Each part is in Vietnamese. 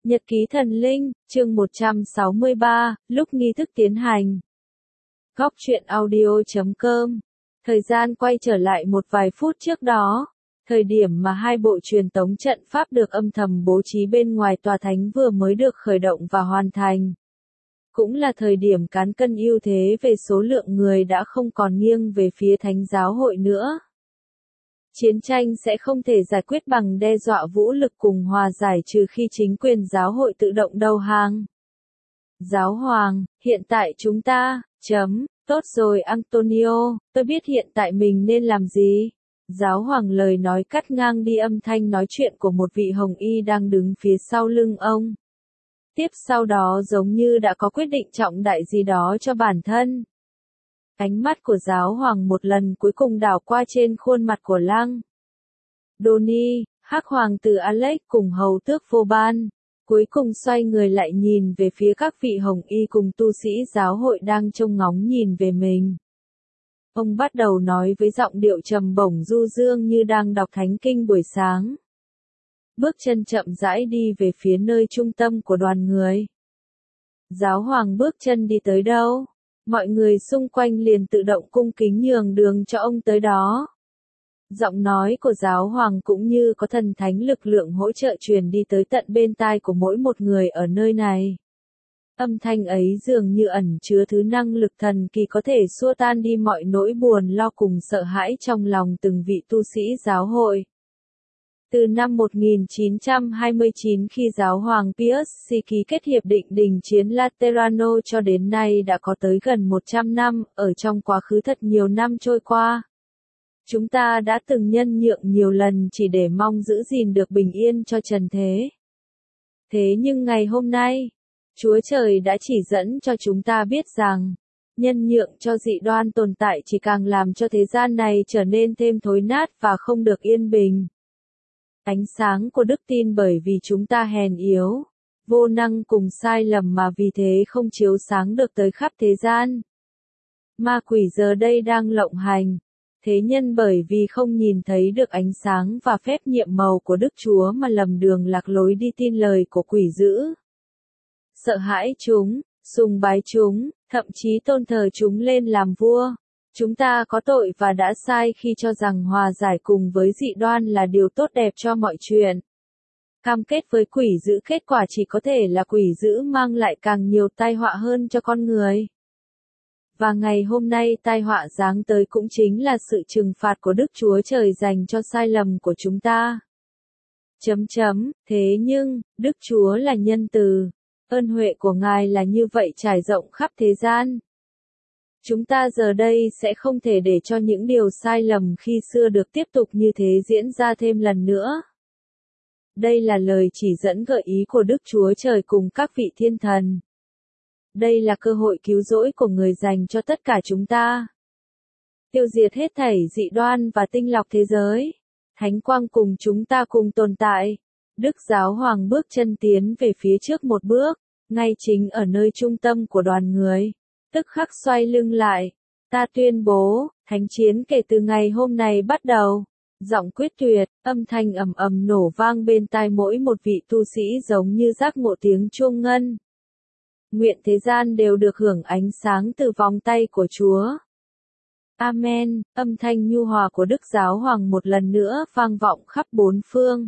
Nhật ký thần linh, chương 163, lúc nghi thức tiến hành. Góc truyện audio.com. Thời gian quay trở lại một vài phút trước đó, thời điểm mà hai bộ truyền tống trận pháp được âm thầm bố trí bên ngoài tòa thánh vừa mới được khởi động và hoàn thành. Cũng là thời điểm cán cân ưu thế về số lượng người đã không còn nghiêng về phía thánh giáo hội nữa. Chiến tranh sẽ không thể giải quyết bằng đe dọa vũ lực cùng hòa giải trừ khi chính quyền giáo hội tự động đầu hàng. Giáo hoàng, hiện tại chúng ta, tốt rồi Antonio, tôi biết hiện tại mình nên làm gì. Giáo hoàng lời nói cắt ngang đi âm thanh nói chuyện của một vị hồng y đang đứng phía sau lưng ông. Tiếp sau đó giống như đã có quyết định trọng đại gì đó cho bản thân. Ánh mắt của giáo hoàng một lần cuối cùng đảo qua trên khuôn mặt của Lăng Donnie, hắc hoàng tử Alex cùng hầu tước vô ban. Cuối cùng xoay người lại nhìn về phía các vị hồng y cùng tu sĩ giáo hội đang trông ngóng nhìn về mình. Ông bắt đầu nói với giọng điệu trầm bổng du dương như đang đọc thánh kinh buổi sáng. Bước chân chậm rãi đi về phía nơi trung tâm của đoàn người. Giáo hoàng bước chân đi tới đâu? Mọi người xung quanh liền tự động cung kính nhường đường cho ông tới đó. Giọng nói của giáo hoàng cũng như có thần thánh lực lượng hỗ trợ truyền đi tới tận bên tai của mỗi một người ở nơi này. Âm thanh ấy dường như ẩn chứa thứ năng lực thần kỳ có thể xua tan đi mọi nỗi buồn lo cùng sợ hãi trong lòng từng vị tu sĩ giáo hội. Từ năm 1929 khi giáo hoàng Pius VI ký kết hiệp định đình chiến Laterano cho đến nay đã có tới gần 100 năm, ở trong quá khứ thật nhiều năm trôi qua. Chúng ta đã từng nhân nhượng nhiều lần chỉ để mong giữ gìn được bình yên cho trần thế. Thế nhưng ngày hôm nay, Chúa Trời đã chỉ dẫn cho chúng ta biết rằng, nhân nhượng cho dị đoan tồn tại chỉ càng làm cho thế gian này trở nên thêm thối nát và không được yên bình. Ánh sáng của đức tin bởi vì chúng ta hèn yếu, vô năng cùng sai lầm mà vì thế không chiếu sáng được tới khắp thế gian. Ma quỷ giờ đây đang lộng hành. Thế nhân bởi vì không nhìn thấy được ánh sáng và phép nhiệm màu của Đức Chúa mà lầm đường lạc lối đi tin lời của quỷ dữ. Sợ hãi chúng, sùng bái chúng, thậm chí tôn thờ chúng lên làm vua. Chúng ta có tội và đã sai khi cho rằng hòa giải cùng với dị đoan là điều tốt đẹp cho mọi chuyện. Cam kết với quỷ dữ kết quả chỉ có thể là quỷ dữ mang lại càng nhiều tai họa hơn cho con người. Và ngày hôm nay tai họa giáng tới cũng chính là sự trừng phạt của Đức Chúa Trời dành cho sai lầm của chúng ta. Thế nhưng, Đức Chúa là nhân từ, ơn huệ của Ngài là như vậy trải rộng khắp thế gian. Chúng ta giờ đây sẽ không thể để cho những điều sai lầm khi xưa được tiếp tục như thế diễn ra thêm lần nữa. Đây là lời chỉ dẫn gợi ý của Đức Chúa Trời cùng các vị thiên thần. Đây là cơ hội cứu rỗi của người dành cho tất cả chúng ta. Tiêu diệt hết thảy dị đoan và tinh lọc thế giới. Thánh quang cùng chúng ta cùng tồn tại. Đức Giáo Hoàng bước chân tiến về phía trước một bước, ngay chính ở nơi trung tâm của đoàn người. Tức khắc xoay lưng lại. Ta tuyên bố, thánh chiến kể từ ngày hôm nay bắt đầu. Giọng quyết tuyệt, âm thanh ầm ầm nổ vang bên tai mỗi một vị tu sĩ giống như giác ngộ tiếng chuông ngân. Nguyện thế gian đều được hưởng ánh sáng từ vòng tay của Chúa. Amen, âm thanh nhu hòa của Đức Giáo Hoàng một lần nữa vang vọng khắp bốn phương.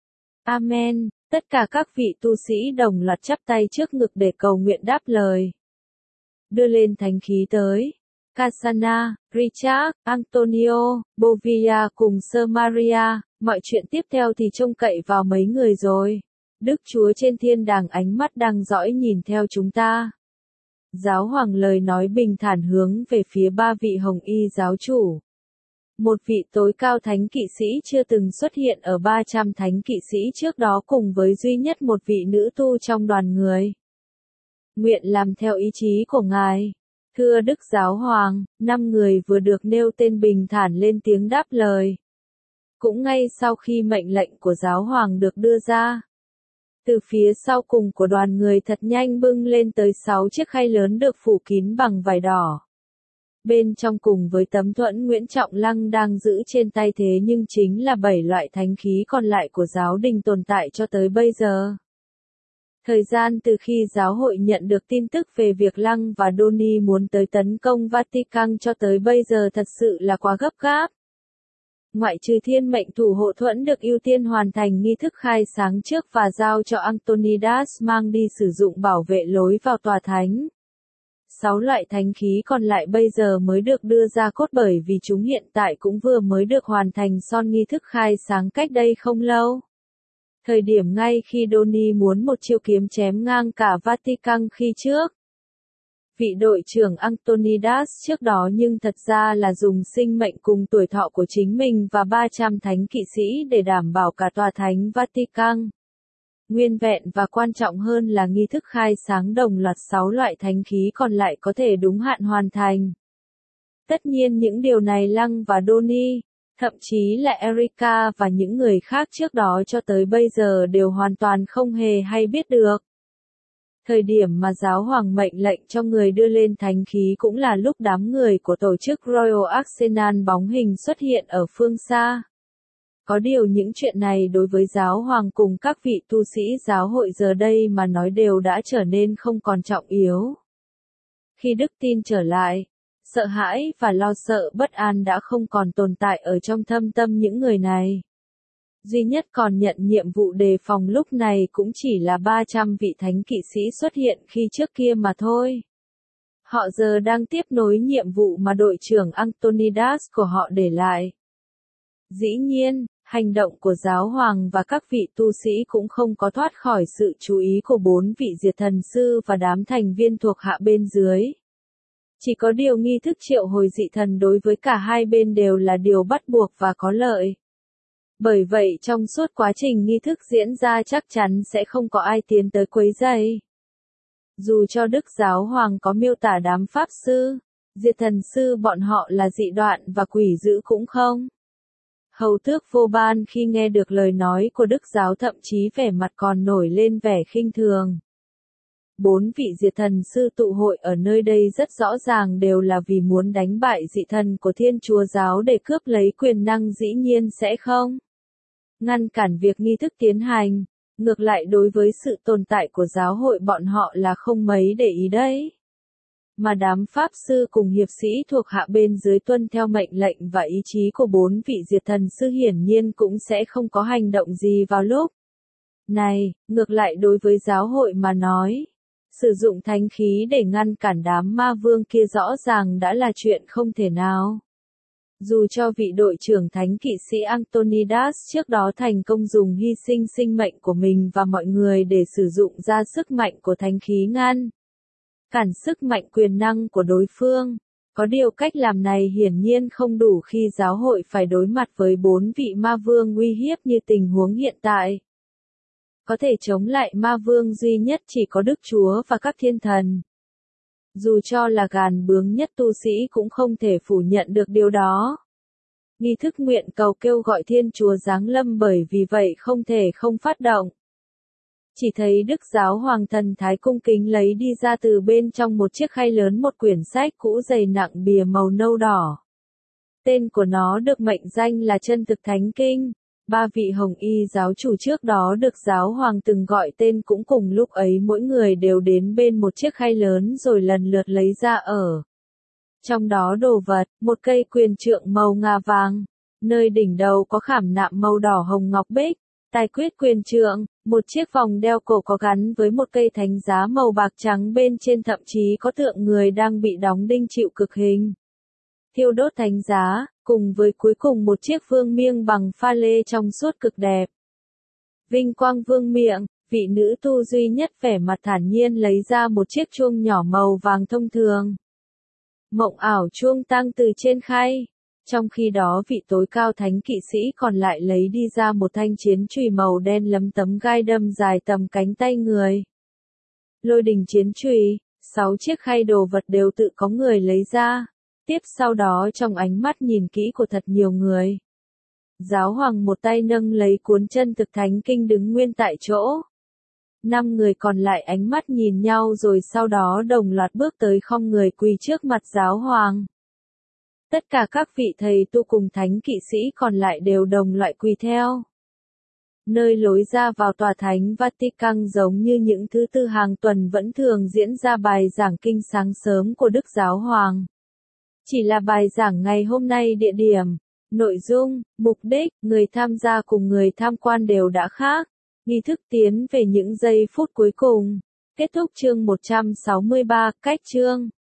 Amen, tất cả các vị tu sĩ đồng loạt chắp tay trước ngực để cầu nguyện đáp lời. Đưa lên thánh khí tới. Casana, Richard, Antonio, Bovia cùng Sir Maria, mọi chuyện tiếp theo thì trông cậy vào mấy người rồi. Đức Chúa trên thiên đàng ánh mắt đang dõi nhìn theo chúng ta. Giáo hoàng lời nói bình thản hướng về phía ba vị hồng y giáo chủ. Một vị tối cao thánh kỵ sĩ chưa từng xuất hiện ở 300 thánh kỵ sĩ trước đó cùng với duy nhất một vị nữ tu trong đoàn người. Nguyện làm theo ý chí của Ngài. Thưa Đức Giáo Hoàng, 5 người vừa được nêu tên bình thản lên tiếng đáp lời. Cũng ngay sau khi mệnh lệnh của Giáo Hoàng được đưa ra. Từ phía sau cùng của đoàn người thật nhanh bưng lên tới 6 chiếc khay lớn được phủ kín bằng vải đỏ. Bên trong cùng với tấm thuẫn Nguyễn Trọng Lăng đang giữ trên tay thế nhưng chính là 7 loại thánh khí còn lại của giáo đình tồn tại cho tới bây giờ. Thời gian từ khi giáo hội nhận được tin tức về việc Lăng và Donny muốn tới tấn công Vatican cho tới bây giờ thật sự là quá gấp gáp. Ngoại trừ thiên mệnh thủ hộ thuẫn được ưu tiên hoàn thành nghi thức khai sáng trước và giao cho Antonidas mang đi sử dụng bảo vệ lối vào tòa thánh. 6 loại thánh khí còn lại bây giờ mới được đưa ra cốt bởi vì chúng hiện tại cũng vừa mới được hoàn thành son nghi thức khai sáng cách đây không lâu. Thời điểm ngay khi Donny muốn một chiêu kiếm chém ngang cả Vatican khi trước. Vị đội trưởng Antonidas trước đó nhưng thật ra là dùng sinh mệnh cùng tuổi thọ của chính mình và 300 thánh kỵ sĩ để đảm bảo cả tòa thánh Vatican nguyên vẹn và quan trọng hơn là nghi thức khai sáng đồng loạt 6 loại thánh khí còn lại có thể đúng hạn hoàn thành. Tất nhiên những điều này Lăng và Donny, thậm chí là Erica và những người khác trước đó cho tới bây giờ đều hoàn toàn không hề hay biết được. Thời điểm mà giáo hoàng mệnh lệnh cho người đưa lên thánh khí cũng là lúc đám người của tổ chức Royal Arsenal bóng hình xuất hiện ở phương xa. Có điều những chuyện này đối với giáo hoàng cùng các vị tu sĩ giáo hội giờ đây mà nói đều đã trở nên không còn trọng yếu. Khi đức tin trở lại, sợ hãi và lo sợ bất an đã không còn tồn tại ở trong thâm tâm những người này. Duy nhất còn nhận nhiệm vụ đề phòng lúc này cũng chỉ là 300 vị thánh kỵ sĩ xuất hiện khi trước kia mà thôi. Họ giờ đang tiếp nối nhiệm vụ mà đội trưởng Antonidas của họ để lại. Dĩ nhiên, hành động của giáo hoàng và các vị tu sĩ cũng không có thoát khỏi sự chú ý của 4 vị diệt thần sư và đám thành viên thuộc hạ bên dưới. Chỉ có điều nghi thức triệu hồi dị thần đối với cả hai bên đều là điều bắt buộc và có lợi. Bởi vậy trong suốt quá trình nghi thức diễn ra chắc chắn sẽ không có ai tiến tới quấy rầy. Dù cho Đức Giáo Hoàng có miêu tả đám pháp sư, diệt thần sư bọn họ là dị đoạn và quỷ dữ cũng không. Hầu tước Vô Ban khi nghe được lời nói của Đức Giáo thậm chí vẻ mặt còn nổi lên vẻ khinh thường. 4 vị diệt thần sư tụ hội ở nơi đây rất rõ ràng đều là vì muốn đánh bại dị thần của Thiên Chúa Giáo để cướp lấy quyền năng dĩ nhiên sẽ không ngăn cản việc nghi thức tiến hành, ngược lại đối với sự tồn tại của giáo hội bọn họ là không mấy để ý đấy. Mà đám pháp sư cùng hiệp sĩ thuộc hạ bên dưới tuân theo mệnh lệnh và ý chí của 4 vị diệt thần sư hiển nhiên cũng sẽ không có hành động gì vào lúc này, ngược lại đối với giáo hội mà nói. Sử dụng thánh khí để ngăn cản đám ma vương kia rõ ràng đã là chuyện không thể nào. Dù cho vị đội trưởng thánh kỵ sĩ Antonidas trước đó thành công dùng hy sinh sinh mệnh của mình và mọi người để sử dụng ra sức mạnh của thánh khí ngăn cản sức mạnh quyền năng của đối phương. Có điều cách làm này hiển nhiên không đủ khi giáo hội phải đối mặt với 4 vị ma vương uy hiếp như tình huống hiện tại. Có thể chống lại ma vương duy nhất chỉ có Đức Chúa và các thiên thần. Dù cho là gàn bướng nhất tu sĩ cũng không thể phủ nhận được điều đó. Nghi thức nguyện cầu kêu gọi Thiên Chúa giáng lâm bởi vì vậy không thể không phát động. Chỉ thấy Đức Giáo Hoàng thần thái cung kính lấy đi ra từ bên trong một chiếc khay lớn một quyển sách cũ dày nặng bìa màu nâu đỏ. Tên của nó được mệnh danh là Chân Thực Thánh Kinh. 3 vị hồng y giáo chủ trước đó được giáo hoàng từng gọi tên cũng cùng lúc ấy mỗi người đều đến bên một chiếc khay lớn rồi lần lượt lấy ra ở. Trong đó đồ vật, một cây quyền trượng màu ngà vàng, nơi đỉnh đầu có khảm nạm màu đỏ hồng ngọc bích, tài quyết quyền trượng, một chiếc vòng đeo cổ có gắn với một cây thánh giá màu bạc trắng bên trên thậm chí có tượng người đang bị đóng đinh chịu cực hình. Thiêu đốt thánh giá, cùng với cuối cùng một chiếc vương miêng bằng pha lê trong suốt cực đẹp. Vinh quang vương miện, vị nữ tu duy nhất vẻ mặt thản nhiên lấy ra một chiếc chuông nhỏ màu vàng thông thường. Mộng ảo chuông tăng từ trên khay. Trong khi đó vị tối cao thánh kỵ sĩ còn lại lấy đi ra một thanh chiến chùy màu đen lấm tấm gai đâm dài tầm cánh tay người. Lôi đình chiến chùy, 6 chiếc khay đồ vật đều tự có người lấy ra. Tiếp sau đó trong ánh mắt nhìn kỹ của thật nhiều người. Giáo hoàng một tay nâng lấy cuốn Chân Thực Thánh Kinh đứng nguyên tại chỗ. 5 người còn lại ánh mắt nhìn nhau rồi sau đó đồng loạt bước tới khom người quỳ trước mặt giáo hoàng. Tất cả các vị thầy tu cùng thánh kỵ sĩ còn lại đều đồng loại quỳ theo. Nơi lối ra vào tòa thánh Vatican giống như những thứ tư hàng tuần vẫn thường diễn ra bài giảng kinh sáng sớm của Đức Giáo Hoàng. Chỉ là bài giảng ngày hôm nay địa điểm, nội dung, mục đích, người tham gia cùng người tham quan đều đã khác. Nghi thức tiến về những giây phút cuối cùng. Kết thúc chương 163, cách chương.